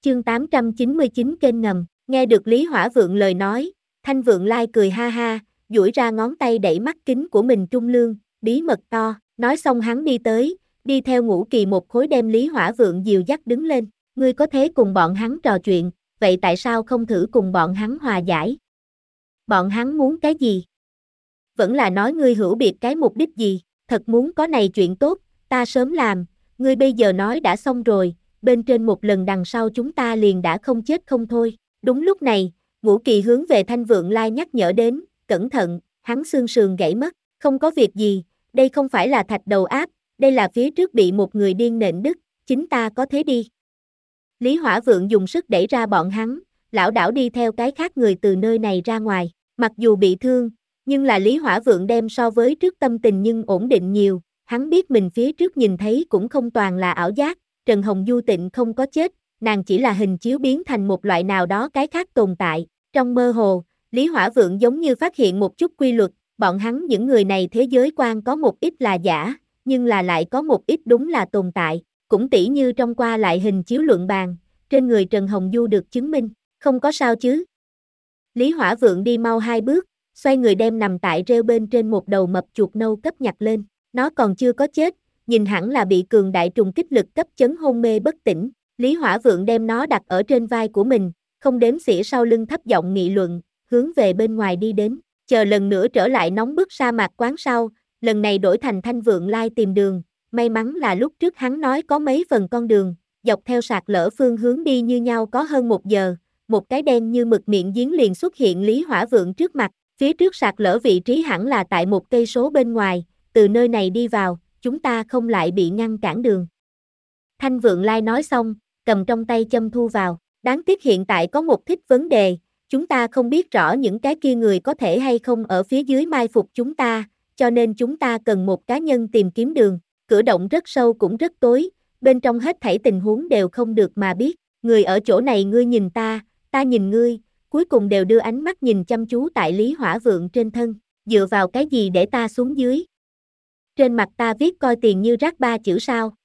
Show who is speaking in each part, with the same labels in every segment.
Speaker 1: Chương 899 kênh ngầm, nghe được Lý Hỏa Vượng lời nói, Thanh Vượng Lai cười ha ha, duỗi ra ngón tay đẩy mắt kính của mình trung lương, bí mật to, nói xong hắn đi tới, đi theo Ngũ Kỳ một khối đem Lý Hỏa Vượng dìu dắt đứng lên, ngươi có thế cùng bọn hắn trò chuyện, vậy tại sao không thử cùng bọn hắn hòa giải? Bọn hắn muốn cái gì? Vẫn là nói ngươi hữu biệt cái mục đích gì, thật muốn có này chuyện tốt, ta sớm làm, ngươi bây giờ nói đã xong rồi, bên trên một lần đằng sau chúng ta liền đã không chết không thôi. Đúng lúc này, Ngũ Kỳ hướng về Thanh Vượng Lai nhắc nhở đến, cẩn thận, hắn xương sườn gãy mất, không có việc gì, đây không phải là thạch đầu áp, đây là phía trước bị một người điên nện đứt, chính ta có thế đi. Lý Hỏa Vượng dùng sức đẩy ra bọn hắn, lảo đảo đi theo cái khác người từ nơi này ra ngoài, mặc dù bị thương, nhưng là Lý Hỏa Vượng đem so với trước tâm tình nhưng ổn định nhiều, hắn biết mình phía trước nhìn thấy cũng không toàn là ảo giác, Trần Hồng Du Tịnh không có chết, nàng chỉ là hình chiếu biến thành một loại nào đó cái khác tồn tại. Trong mơ hồ, Lý Hỏa Vượng giống như phát hiện một chút quy luật, bọn hắn những người này thế giới quan có một ít là giả, nhưng là lại có một ít đúng là tồn tại, cũng tỉ như trong qua lại hình chiếu luận bàn, trên người Trần Hồng Du được chứng minh, không có sao chứ. Lý Hỏa Vượng đi mau 2 bước, xoay người đem nằm tại rêu bên trên một đầu mập chuột nâu cấp nhặt lên, nó còn chưa có chết, nhìn hẳn là bị cường đại trùng kích lực cấp chấn hôn mê bất tỉnh. Lý Hỏa Vượng đem nó đặt ở trên vai của mình, không đếm xỉa sau lưng thấp giọng nghị luận, hướng về bên ngoài đi đến, chờ lần nữa trở lại nóng bức sa mạc quán sau, lần này đổi thành Thanh Vượng Lai tìm đường, may mắn là lúc trước hắn nói có mấy phần con đường, dọc theo sạt lở phương hướng đi như nhau có hơn 1 giờ, một cái đen như mực miệng giếng liền xuất hiện Lý Hỏa Vượng trước mặt, phía trước sạt lở vị trí hẳn là tại 1 cây số bên ngoài, từ nơi này đi vào, chúng ta không lại bị ngăn cản đường. Thanh Vượng Lai nói xong, cầm trong tay châm thu vào, đáng tiếc hiện tại có một thích vấn đề, chúng ta không biết rõ những cái kia người có thể hay không ở phía dưới mai phục chúng ta, cho nên chúng ta cần một cá nhân tìm kiếm đường, cửa động rất sâu cũng rất tối, bên trong hết thảy tình huống đều không được mà biết, người ở chỗ này ngươi nhìn ta nhìn ngươi, cuối cùng đều đưa ánh mắt nhìn chăm chú tại Lý Hỏa Vượng trên thân, dựa vào cái gì để ta xuống dưới? Trên mặt ta viết coi tiền như rác 3 chữ sao?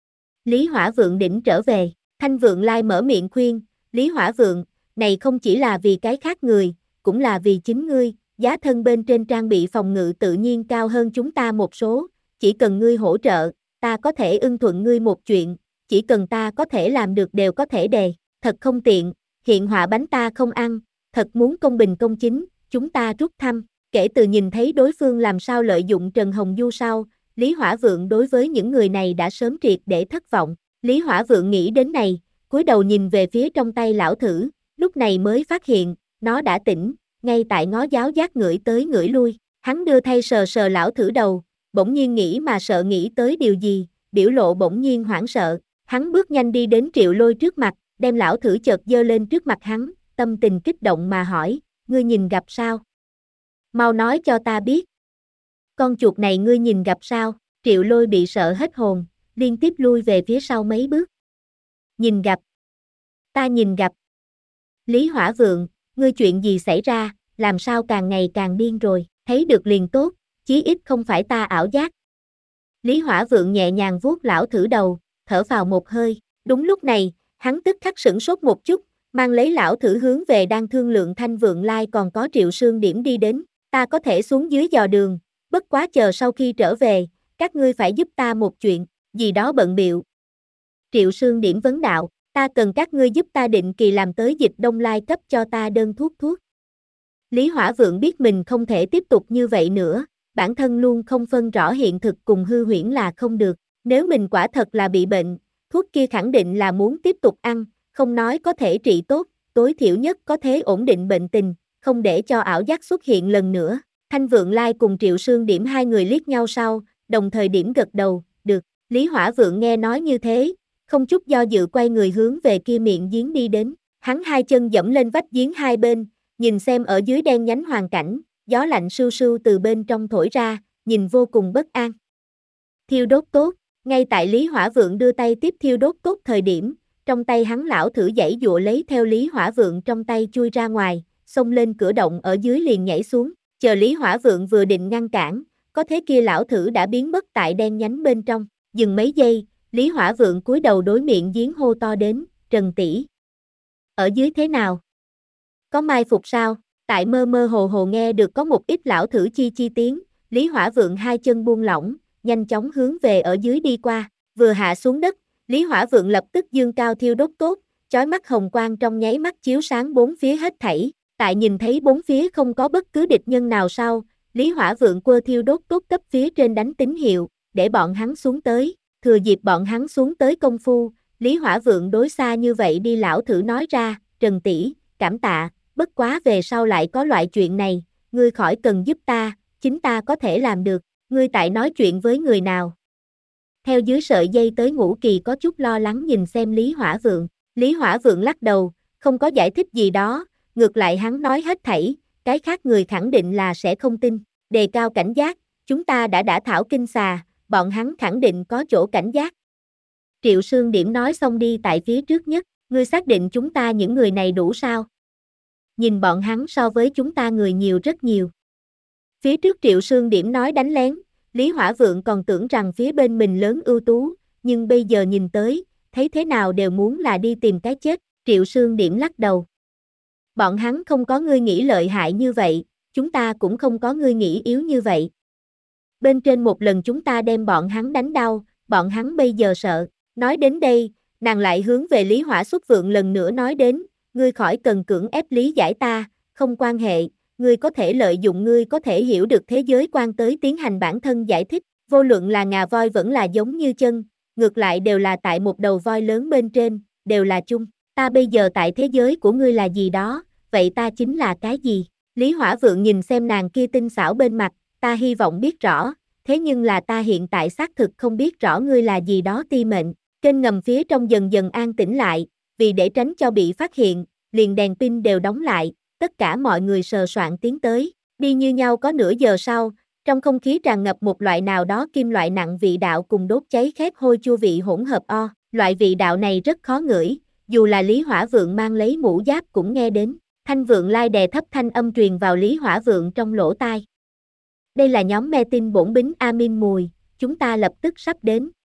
Speaker 1: Lý Hỏa Vượng đỉnh trở về, Thanh Vượng Lai mở miệng khuyên, Lý Hỏa Vượng, này không chỉ là vì cái khác người, cũng là vì chính ngươi, giá thân bên trên trang bị phòng ngự tự nhiên cao hơn chúng ta một số, chỉ cần ngươi hỗ trợ, ta có thể ưng thuận ngươi một chuyện, chỉ cần ta có thể làm được đều có thể đề, thật không tiện, hiện họa bánh ta không ăn, thật muốn công bình công chính, chúng ta rút thăm. Kể từ nhìn thấy đối phương làm sao lợi dụng Trần Hồng Du sau, Lý Hỏa Vượng đối với những người này đã sớm triệt để thất vọng. Lý Hỏa Vượng nghĩ đến này, cúi đầu nhìn về phía trong tay lão thử, lúc này mới phát hiện, nó đã tỉnh, ngay tại ngó giáo giác ngửi tới ngửi lui. Hắn đưa thay sờ sờ lão thử đầu, bỗng nhiên nghĩ mà sợ nghĩ tới điều gì, biểu lộ bỗng nhiên hoảng sợ. Hắn bước nhanh đi đến Triệu Lôi trước mặt, đem lão thử chợt giơ lên trước mặt hắn, tâm tình kích động mà hỏi, ngươi nhìn gặp sao? Mau nói cho ta biết. Con chuột này ngươi nhìn gặp sao? Triệu Lôi bị sợ hết hồn, liên tiếp lui về phía sau mấy bước. Nhìn gặp. Ta nhìn gặp. Lý Hỏa Vượng, ngươi chuyện gì xảy ra, làm sao càng ngày càng điên rồi, thấy được liền tốt, chí ít không phải ta ảo giác. Lý Hỏa Vượng nhẹ nhàng vuốt lão thử đầu, thở vào một hơi, đúng lúc này, hắn tức khắc sửng sốt một chút, mang lấy lão thử hướng về đang thương lượng Thanh Vượng Lai còn có Triệu Sương Điểm đi đến, ta có thể xuống dưới dò đường, bất quá chờ sau khi trở về, các ngươi phải giúp ta một chuyện, gì đó bận biệu. Triệu Sương Điểm vấn đạo, ta cần các ngươi giúp ta định kỳ làm tới Dịch Đông Lai cấp cho ta đơn thuốc. Lý Hỏa Vượng biết mình không thể tiếp tục như vậy nữa, bản thân luôn không phân rõ hiện thực cùng hư huyễn là không được, nếu mình quả thật là bị bệnh, thuốc kia khẳng định là muốn tiếp tục ăn, không nói có thể trị tốt, tối thiểu nhất có thể ổn định bệnh tình, không để cho ảo giác xuất hiện lần nữa. Thanh Vượng Lai cùng Triệu Sương Điểm hai người liếc nhau sau, đồng thời điểm gật đầu, được. Lý Hỏa Vượng nghe nói như thế, không chút do dự quay người hướng về kia miệng giếng đi đến, hắn hai chân dẫm lên vách giếng hai bên, nhìn xem ở dưới đen nhánh hoàn cảnh, gió lạnh sưu sưu từ bên trong thổi ra, nhìn vô cùng bất an. Thiêu đốt tốt, ngay tại Lý Hỏa Vượng đưa tay tiếp thiêu đốt tốt thời điểm, trong tay hắn lão thử giãy giụa lấy theo Lý Hỏa Vượng trong tay chui ra ngoài, xông lên cửa động ở dưới liền nhảy xuống, chờ Lý Hỏa Vượng vừa định ngăn cản, có thế kia lão thử đã biến mất tại đen nhánh bên trong, dừng mấy giây, Lý Hỏa Vượng cúi đầu đối miệng giếng hô to đến, Trần tỷ. Ở dưới thế nào? Có mai phục sao? Tại mơ mơ hồ hồ nghe được có một ít lão thử chi chi tiếng, Lý Hỏa Vượng hai chân buông lỏng, nhanh chóng hướng về ở dưới đi qua, vừa hạ xuống đất, Lý Hỏa Vượng lập tức dương cao thiêu đốt tốt, chói mắt hồng quang trong nháy mắt chiếu sáng bốn phía hết thảy, tại nhìn thấy bốn phía không có bất cứ địch nhân nào sau, Lý Hỏa Vượng quơ thiêu đốt tốt cấp phía trên đánh tín hiệu, để bọn hắn xuống tới, thừa dịp bọn hắn xuống tới công phu, Lý Hỏa Vượng đối xa như vậy đi lão thử nói ra, Trần tỷ, cảm tạ, bất quá về sau lại có loại chuyện này, ngươi khỏi cần giúp ta, chính ta có thể làm được, ngươi tại nói chuyện với người nào. Theo dưới sợi dây tới Ngũ Kỳ có chút lo lắng nhìn xem Lý Hỏa Vượng lắc đầu, không có giải thích gì đó, ngược lại hắn nói hết thảy, cái khác người khẳng định là sẽ không tin, đề cao cảnh giác, chúng ta đã thảo kinh xà, bọn hắn khẳng định có chỗ cảnh giác. Triệu Sương Điểm nói xong đi tại phía trước nhất, ngươi xác định chúng ta những người này đủ sao? Nhìn bọn hắn so với chúng ta người nhiều rất nhiều. Phía trước Triệu Sương Điểm nói đánh lén, Lý Hỏa Vượng còn tưởng rằng phía bên mình lớn ưu tú, nhưng bây giờ nhìn tới, thấy thế nào đều muốn là đi tìm cái chết, Triệu Sương Điểm lắc đầu. Bọn hắn không có ngươi nghĩ lợi hại như vậy, chúng ta cũng không có ngươi nghĩ yếu như vậy. Bên trên một lần chúng ta đem bọn hắn đánh đau, bọn hắn bây giờ sợ. Nói đến đây, nàng lại hướng về Lý Hỏa Xuất Vượng lần nữa nói đến, ngươi khỏi cần cưỡng ép lý giải ta, không quan hệ, ngươi có thể lợi dụng ngươi có thể hiểu được thế giới quan tới tiến hành bản thân giải thích, vô luận là ngà voi vẫn là giống như chân, ngược lại đều là tại một đầu voi lớn bên trên, đều là chung, ta bây giờ tại thế giới của ngươi là gì đó, vậy ta chính là cái gì? Lý Hỏa Vượng nhìn xem nàng kia tinh xảo bên mặt, ta hy vọng biết rõ, thế nhưng là ta hiện tại xác thực không biết rõ ngươi là gì đó ti mệnh. Kênh ngầm phía trong dần dần an tĩnh lại, vì để tránh cho bị phát hiện, liền đèn pin đều đóng lại, tất cả mọi người sờ soạn tiến tới, đi như nhau có nửa giờ sau, trong không khí tràn ngập một loại nào đó kim loại nặng vị đạo cùng đốt cháy khét hôi chua vị hỗn hợp loại vị đạo này rất khó ngửi, dù là Lý Hỏa Vượng mang lấy mũ giáp cũng nghe đến, Thanh Vượng Lai đè thấp thanh âm truyền vào Lý Hỏa Vượng trong lỗ tai. Đây là nhóm me tin bổn bính Amin Mùi, chúng ta lập tức sắp đến.